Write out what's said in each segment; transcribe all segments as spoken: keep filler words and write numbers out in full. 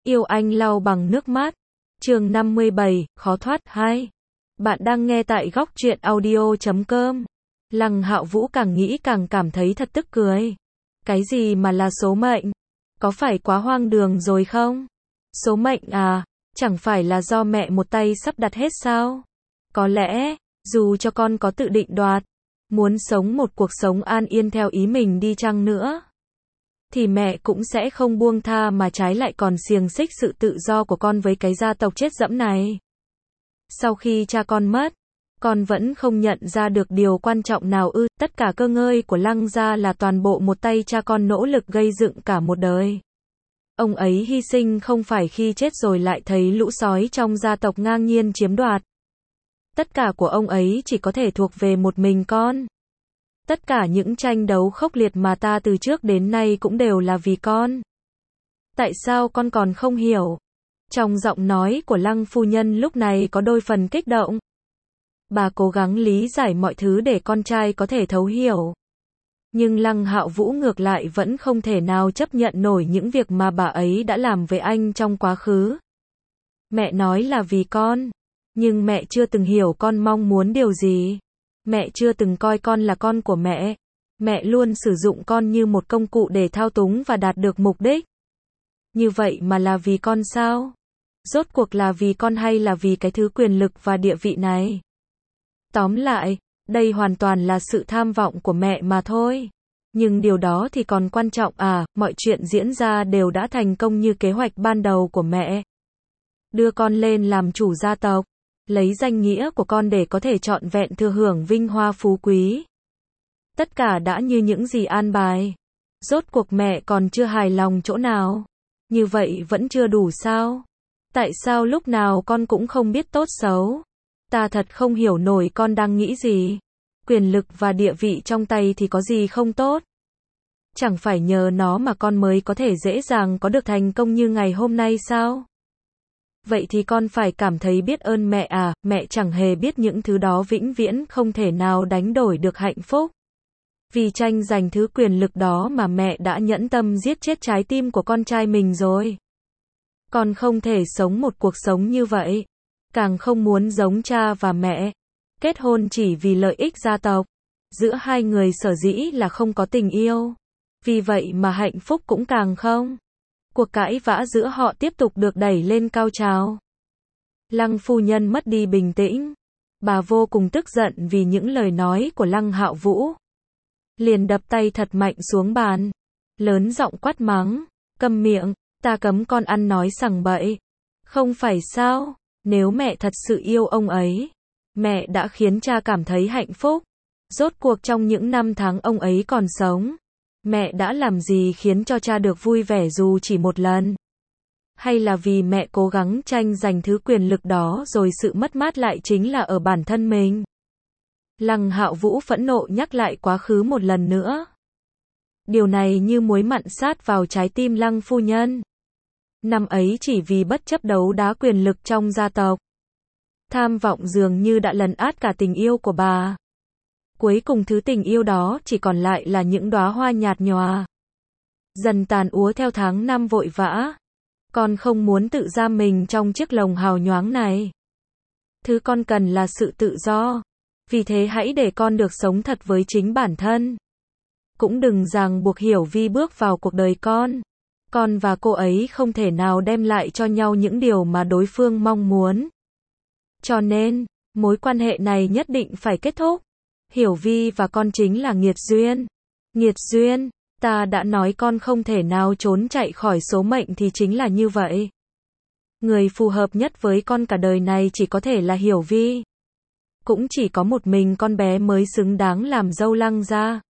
Yêu anh lau bằng nước mắt. Chương năm mươi bảy, khó thoát hai. Bạn đang nghe tại góc truyện audio chấm com. Lăng Hạo Vũ càng nghĩ càng cảm thấy thật tức cười. Cái gì mà là số mệnh? Có phải quá hoang đường rồi không? Số mệnh à, chẳng phải là do mẹ một tay sắp đặt hết sao? Có lẽ, dù cho con có tự định đoạt, muốn sống một cuộc sống an yên theo ý mình đi chăng nữa, thì mẹ cũng sẽ không buông tha mà trái lại còn xiềng xích sự tự do của con với cái gia tộc chết dẫm này. Sau khi cha con mất, con vẫn không nhận ra được điều quan trọng nào ư? Tất cả cơ ngơi của Lăng gia là toàn bộ một tay cha con nỗ lực gây dựng cả một đời. Ông ấy hy sinh không phải khi chết rồi lại thấy lũ sói trong gia tộc ngang nhiên chiếm đoạt. Tất cả của ông ấy chỉ có thể thuộc về một mình con. Tất cả những tranh đấu khốc liệt mà ta từ trước đến nay cũng đều là vì con. Tại sao con còn không hiểu? Trong giọng nói của Lăng phu nhân lúc này có đôi phần kích động. Bà cố gắng lý giải mọi thứ để con trai có thể thấu hiểu. Nhưng Lăng Hạo Vũ ngược lại vẫn không thể nào chấp nhận nổi những việc mà bà ấy đã làm với anh trong quá khứ. Mẹ nói là vì con, nhưng mẹ chưa từng hiểu con mong muốn điều gì. Mẹ chưa từng coi con là con của mẹ. Mẹ luôn sử dụng con như một công cụ để thao túng và đạt được mục đích. Như vậy mà là vì con sao? Rốt cuộc là vì con hay là vì cái thứ quyền lực và địa vị này? Tóm lại, đây hoàn toàn là sự tham vọng của mẹ mà thôi. Nhưng điều đó thì còn quan trọng à? Mọi chuyện diễn ra đều đã thành công như kế hoạch ban đầu của mẹ. Đưa con lên làm chủ gia tộc, lấy danh nghĩa của con để có thể trọn vẹn thừa hưởng vinh hoa phú quý. Tất cả đã như những gì an bài. Rốt cuộc mẹ còn chưa hài lòng chỗ nào? Như vậy vẫn chưa đủ sao? Tại sao lúc nào con cũng không biết tốt xấu? Ta thật không hiểu nổi con đang nghĩ gì. Quyền lực và địa vị trong tay thì có gì không tốt? Chẳng phải nhờ nó mà con mới có thể dễ dàng có được thành công như ngày hôm nay sao? Vậy thì con phải cảm thấy biết ơn mẹ à? Mẹ chẳng hề biết những thứ đó vĩnh viễn không thể nào đánh đổi được hạnh phúc. Vì tranh giành thứ quyền lực đó mà mẹ đã nhẫn tâm giết chết trái tim của con trai mình rồi. Con không thể sống một cuộc sống như vậy. Càng không muốn giống cha và mẹ. Kết hôn chỉ vì lợi ích gia tộc. Giữa hai người sở dĩ là không có tình yêu. Vì vậy mà hạnh phúc cũng càng không. Cuộc cãi vã giữa họ tiếp tục được đẩy lên cao trào. Lăng phu nhân mất đi bình tĩnh. Bà vô cùng tức giận vì những lời nói của Lăng Hạo Vũ. Liền đập tay thật mạnh xuống bàn. Lớn giọng quát mắng. Câm miệng, ta cấm con ăn nói sằng bậy. Không phải sao, nếu mẹ thật sự yêu ông ấy, mẹ đã khiến cha cảm thấy hạnh phúc. Rốt cuộc trong những năm tháng ông ấy còn sống, mẹ đã làm gì khiến cho cha được vui vẻ dù chỉ một lần? Hay là vì mẹ cố gắng tranh giành thứ quyền lực đó rồi sự mất mát lại chính là ở bản thân mình? Lăng Hạo Vũ phẫn nộ nhắc lại quá khứ một lần nữa. Điều này như muối mặn sát vào trái tim Lăng phu nhân. Năm ấy chỉ vì bất chấp đấu đá quyền lực trong gia tộc. Tham vọng dường như đã lấn át cả tình yêu của bà. Cuối cùng thứ tình yêu đó chỉ còn lại là những đóa hoa nhạt nhòa. Dần tàn úa theo tháng năm vội vã. Con không muốn tự giam mình trong chiếc lồng hào nhoáng này. Thứ con cần là sự tự do. Vì thế hãy để con được sống thật với chính bản thân. Cũng đừng ràng buộc Hiểu Vi bước vào cuộc đời con. Con và cô ấy không thể nào đem lại cho nhau những điều mà đối phương mong muốn. Cho nên, mối quan hệ này nhất định phải kết thúc. Hiểu Vi và con chính là nghiệt duyên. Nghiệt duyên, ta đã nói con không thể nào trốn chạy khỏi số mệnh thì chính là như vậy. Người phù hợp nhất với con cả đời này chỉ có thể là Hiểu Vi. Cũng chỉ có một mình con bé mới xứng đáng làm dâu Lăng gia.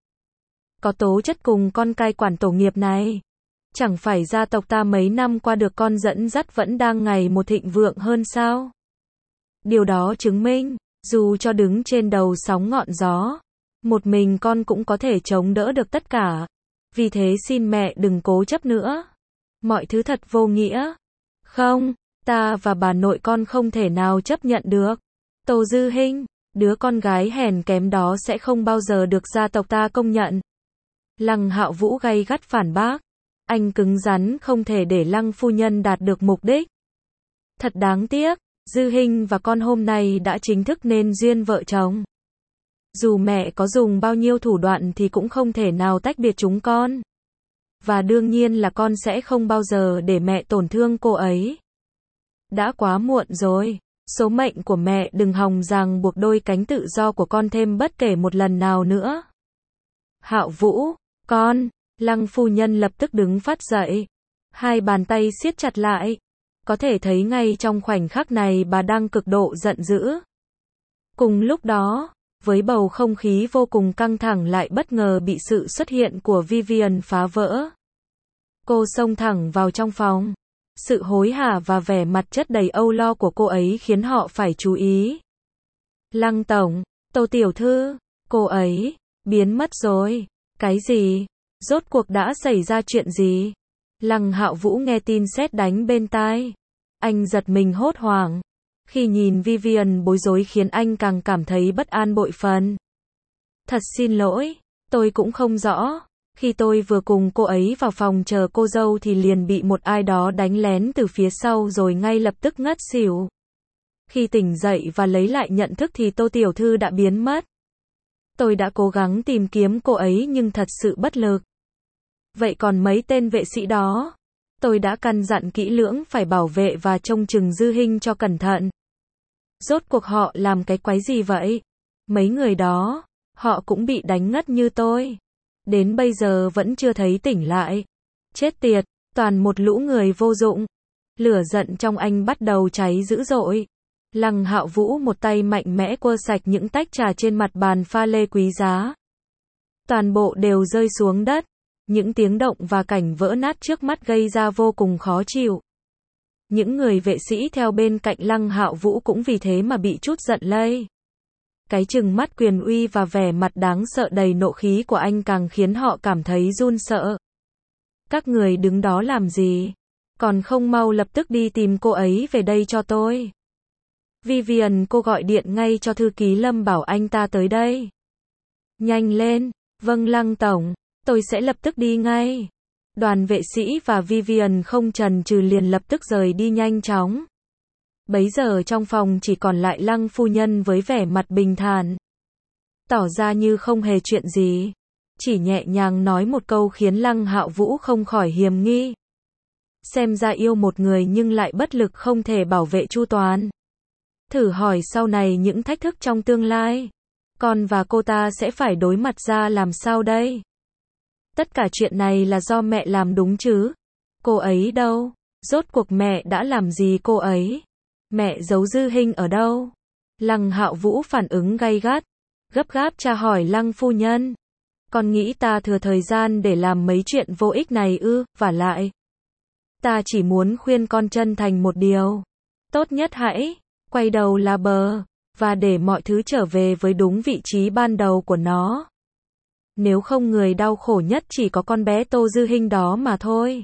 Có tố chất cùng con cai quản tổ nghiệp này. Chẳng phải gia tộc ta mấy năm qua được con dẫn dắt vẫn đang ngày một thịnh vượng hơn sao? Điều đó chứng minh, dù cho đứng trên đầu sóng ngọn gió, một mình con cũng có thể chống đỡ được tất cả. Vì thế xin mẹ đừng cố chấp nữa. Mọi thứ thật vô nghĩa. Không, ta và bà nội con không thể nào chấp nhận được. Tô Dư Hinh, đứa con gái hèn kém đó sẽ không bao giờ được gia tộc ta công nhận. Lăng Hạo Vũ gay gắt phản bác. Anh cứng rắn không thể để Lăng phu nhân đạt được mục đích. Thật đáng tiếc, Dư Hinh và con hôm nay đã chính thức nên duyên vợ chồng. Dù mẹ có dùng bao nhiêu thủ đoạn thì cũng không thể nào tách biệt chúng con. Và đương nhiên là con sẽ không bao giờ để mẹ tổn thương cô ấy. Đã quá muộn rồi. Số mệnh của mẹ đừng hòng ràng buộc đôi cánh tự do của con thêm bất kể một lần nào nữa. Hạo Vũ, con. Lăng phu nhân lập tức đứng phát dậy. Hai bàn tay siết chặt lại. Có thể thấy ngay trong khoảnh khắc này bà đang cực độ giận dữ. Cùng lúc đó, với bầu không khí vô cùng căng thẳng lại bất ngờ bị sự xuất hiện của Vivian phá vỡ. Cô xông thẳng vào trong phòng. Sự hối hả và vẻ mặt chất đầy âu lo của cô ấy khiến họ phải chú ý. Lăng tổng, Tô tiểu thư, cô ấy, biến mất rồi. Cái gì? Rốt cuộc đã xảy ra chuyện gì? Lăng Hạo Vũ nghe tin sét đánh bên tai. Anh giật mình hốt hoảng. Khi nhìn Vivian bối rối khiến anh càng cảm thấy bất an bội phần. Thật xin lỗi, tôi cũng không rõ. Khi tôi vừa cùng cô ấy vào phòng chờ cô dâu thì liền bị một ai đó đánh lén từ phía sau rồi ngay lập tức ngất xỉu. Khi tỉnh dậy và lấy lại nhận thức thì Tô tiểu thư đã biến mất. Tôi đã cố gắng tìm kiếm cô ấy nhưng thật sự bất lực. Vậy còn mấy tên vệ sĩ đó? Tôi đã căn dặn kỹ lưỡng phải bảo vệ và trông chừng Dư Hinh cho cẩn thận. Rốt cuộc họ làm cái quái gì vậy? Mấy người đó, họ cũng bị đánh ngất như tôi. Đến bây giờ vẫn chưa thấy tỉnh lại. Chết tiệt, toàn một lũ người vô dụng. Lửa giận trong anh bắt đầu cháy dữ dội. Lăng Hạo Vũ một tay mạnh mẽ quơ sạch những tách trà trên mặt bàn pha lê quý giá. Toàn bộ đều rơi xuống đất. Những tiếng động và cảnh vỡ nát trước mắt gây ra vô cùng khó chịu. Những người vệ sĩ theo bên cạnh Lăng Hạo Vũ cũng vì thế mà bị chút giận lây. Cái trừng mắt quyền uy và vẻ mặt đáng sợ đầy nộ khí của anh càng khiến họ cảm thấy run sợ. Các người đứng đó làm gì? Còn không mau lập tức đi tìm cô ấy về đây cho tôi. Vivian, cô gọi điện ngay cho thư ký Lâm bảo anh ta tới đây. Nhanh lên. Vâng Lăng tổng, tôi sẽ lập tức đi ngay. Đoàn vệ sĩ và Vivian không chần chừ liền lập tức rời đi nhanh chóng. Bấy giờ trong phòng chỉ còn lại Lăng phu nhân với vẻ mặt bình thản. Tỏ ra như không hề chuyện gì. Chỉ nhẹ nhàng nói một câu khiến Lăng Hạo Vũ không khỏi hiềm nghi. Xem ra yêu một người nhưng lại bất lực không thể bảo vệ chu toàn. Thử hỏi sau này những thách thức trong tương lai, con và cô ta sẽ phải đối mặt ra làm sao đây? Tất cả chuyện này là do mẹ làm đúng chứ? Cô ấy đâu? Rốt cuộc mẹ đã làm gì cô ấy? Mẹ giấu Dư Hinh ở đâu? Lăng Hạo Vũ phản ứng gay gắt, gấp gáp tra hỏi Lăng phu nhân. Con nghĩ ta thừa thời gian để làm mấy chuyện vô ích này ư? Vả lại, ta chỉ muốn khuyên con chân thành một điều. Tốt nhất hãy quay đầu là bờ, và để mọi thứ trở về với đúng vị trí ban đầu của nó. Nếu không người đau khổ nhất chỉ có con bé Tô Dư Hinh đó mà thôi.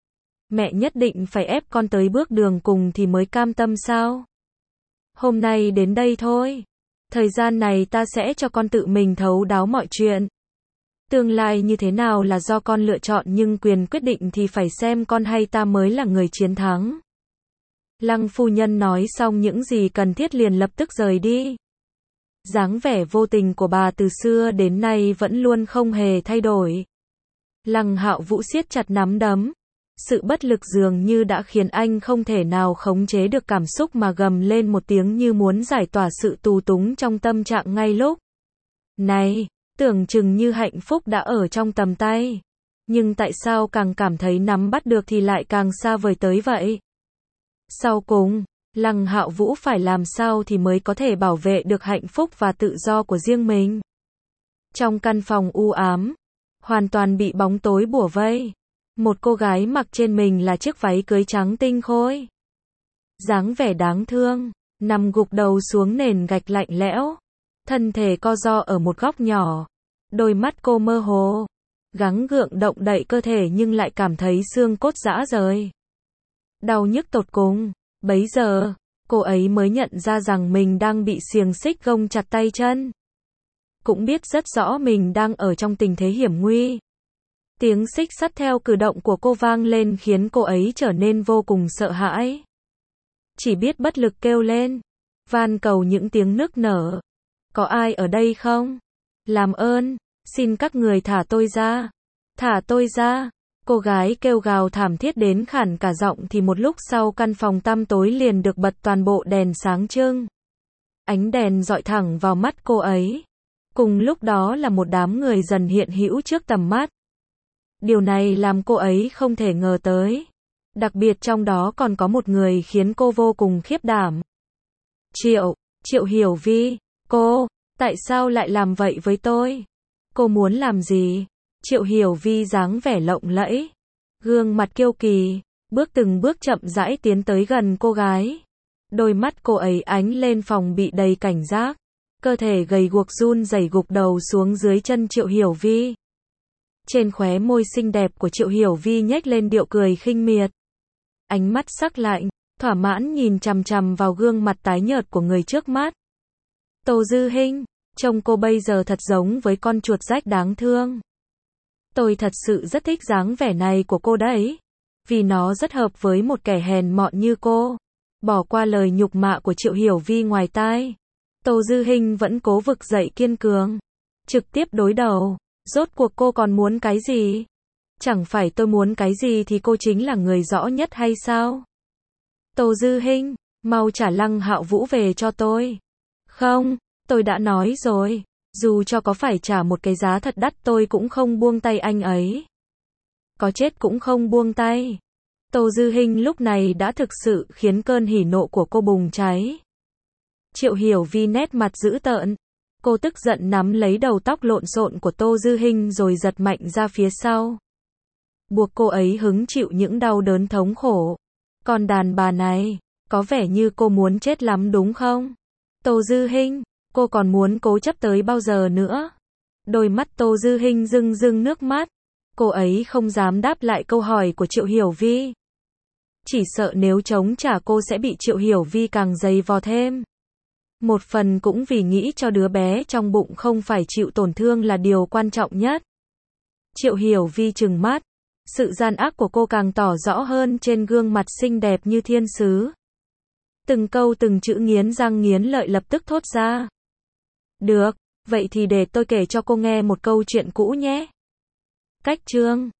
Mẹ nhất định phải ép con tới bước đường cùng thì mới cam tâm sao? Hôm nay đến đây thôi. Thời gian này ta sẽ cho con tự mình thấu đáo mọi chuyện. Tương lai như thế nào là do con lựa chọn nhưng quyền quyết định thì phải xem con hay ta mới là người chiến thắng. Lăng phu nhân nói xong những gì cần thiết liền lập tức rời đi. Dáng vẻ vô tình của bà từ xưa đến nay vẫn luôn không hề thay đổi. Lăng Hạo Vũ siết chặt nắm đấm. Sự bất lực dường như đã khiến anh không thể nào khống chế được cảm xúc mà gầm lên một tiếng như muốn giải tỏa sự tù túng trong tâm trạng ngay lúc này. Tưởng chừng như hạnh phúc đã ở trong tầm tay. Nhưng tại sao càng cảm thấy nắm bắt được thì lại càng xa vời tới vậy? Sau cùng, Lăng Hạo Vũ phải làm sao thì mới có thể bảo vệ được hạnh phúc và tự do của riêng mình? Trong căn phòng u ám, hoàn toàn bị bóng tối bủa vây, một cô gái mặc trên mình là chiếc váy cưới trắng tinh khôi. Dáng vẻ đáng thương, nằm gục đầu xuống nền gạch lạnh lẽo, thân thể co ro ở một góc nhỏ, đôi mắt cô mơ hồ, gắng gượng động đậy cơ thể nhưng lại cảm thấy xương cốt rã rời. Đau nhức tột cùng, bấy giờ, cô ấy mới nhận ra rằng mình đang bị xiềng xích gông chặt tay chân. Cũng biết rất rõ mình đang ở trong tình thế hiểm nguy. Tiếng xích sắt theo cử động của cô vang lên khiến cô ấy trở nên vô cùng sợ hãi. Chỉ biết bất lực kêu lên, van cầu những tiếng nức nở. Có ai ở đây không? Làm ơn, xin các người thả tôi ra. Thả tôi ra. Cô gái kêu gào thảm thiết đến khản cả giọng thì một lúc sau căn phòng tăm tối liền được bật toàn bộ đèn sáng trưng. Ánh đèn dọi thẳng vào mắt cô ấy. Cùng lúc đó là một đám người dần hiện hữu trước tầm mắt. Điều này làm cô ấy không thể ngờ tới. Đặc biệt trong đó còn có một người khiến cô vô cùng khiếp đảm. Triệu, Triệu Hiểu Vi, cô, tại sao lại làm vậy với tôi? Cô muốn làm gì? Triệu Hiểu Vi dáng vẻ lộng lẫy, gương mặt kiêu kỳ, bước từng bước chậm rãi tiến tới gần cô gái. Đôi mắt cô ấy ánh lên phòng bị đầy cảnh giác, cơ thể gầy guộc run rẩy gục đầu xuống dưới chân Triệu Hiểu Vi. Trên khóe môi xinh đẹp của Triệu Hiểu Vi nhếch lên điệu cười khinh miệt. Ánh mắt sắc lạnh, thỏa mãn nhìn chằm chằm vào gương mặt tái nhợt của người trước mắt. Tô Dư Hinh, trông cô bây giờ thật giống với con chuột rách đáng thương. Tôi thật sự rất thích dáng vẻ này của cô đấy, vì nó rất hợp với một kẻ hèn mọn như cô. Bỏ qua lời nhục mạ của Triệu Hiểu Vi ngoài tai, Tô Dư Hinh vẫn cố vực dậy kiên cường, trực tiếp đối đầu. Rốt cuộc cô còn muốn cái gì? Chẳng phải tôi muốn cái gì thì cô chính là người rõ nhất hay sao? Tô Dư Hinh, mau trả Lăng Hạo Vũ về cho tôi. Không, tôi đã nói rồi, dù cho có phải trả một cái giá thật đắt tôi cũng không buông tay anh ấy. Có chết cũng không buông tay. Tô Dư Hinh lúc này đã thực sự khiến cơn hỉ nộ của cô bùng cháy. Triệu Hiểu Vi nét mặt dữ tợn. Cô tức giận nắm lấy đầu tóc lộn xộn của Tô Dư Hinh rồi giật mạnh ra phía sau. Buộc cô ấy hứng chịu những đau đớn thống khổ. Còn đàn bà này, có vẻ như cô muốn chết lắm đúng không? Tô Dư Hinh, cô còn muốn cố chấp tới bao giờ nữa? Đôi mắt Tô Dư Hinh rưng rưng nước mắt. Cô ấy không dám đáp lại câu hỏi của Triệu Hiểu Vi. Chỉ sợ nếu chống trả cô sẽ bị Triệu Hiểu Vi càng giày vò thêm. Một phần cũng vì nghĩ cho đứa bé trong bụng không phải chịu tổn thương là điều quan trọng nhất. Triệu Hiểu Vi trừng mắt. Sự gian ác của cô càng tỏ rõ hơn trên gương mặt xinh đẹp như thiên sứ. Từng câu từng chữ nghiến răng nghiến lợi lập tức thốt ra. Được, vậy thì để tôi kể cho cô nghe một câu chuyện cũ nhé. Cách chương